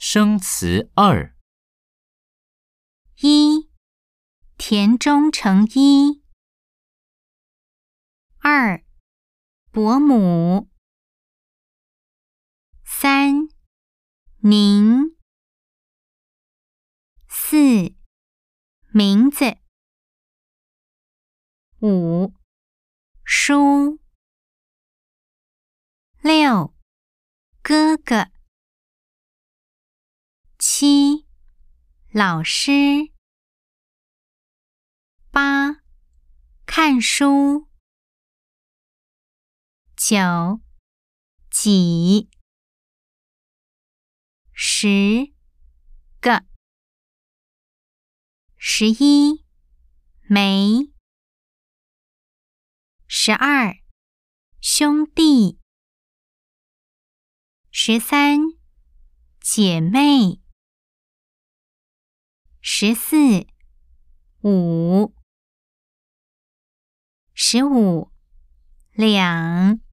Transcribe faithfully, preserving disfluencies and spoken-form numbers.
生词二。 一、田中成一。二、伯母。三、您。四、名字。五、书。六、哥哥。七、老师。八、看书。九、几。十个。十一、没。十二、兄弟。十三、姐妹。十四、五。十五、两。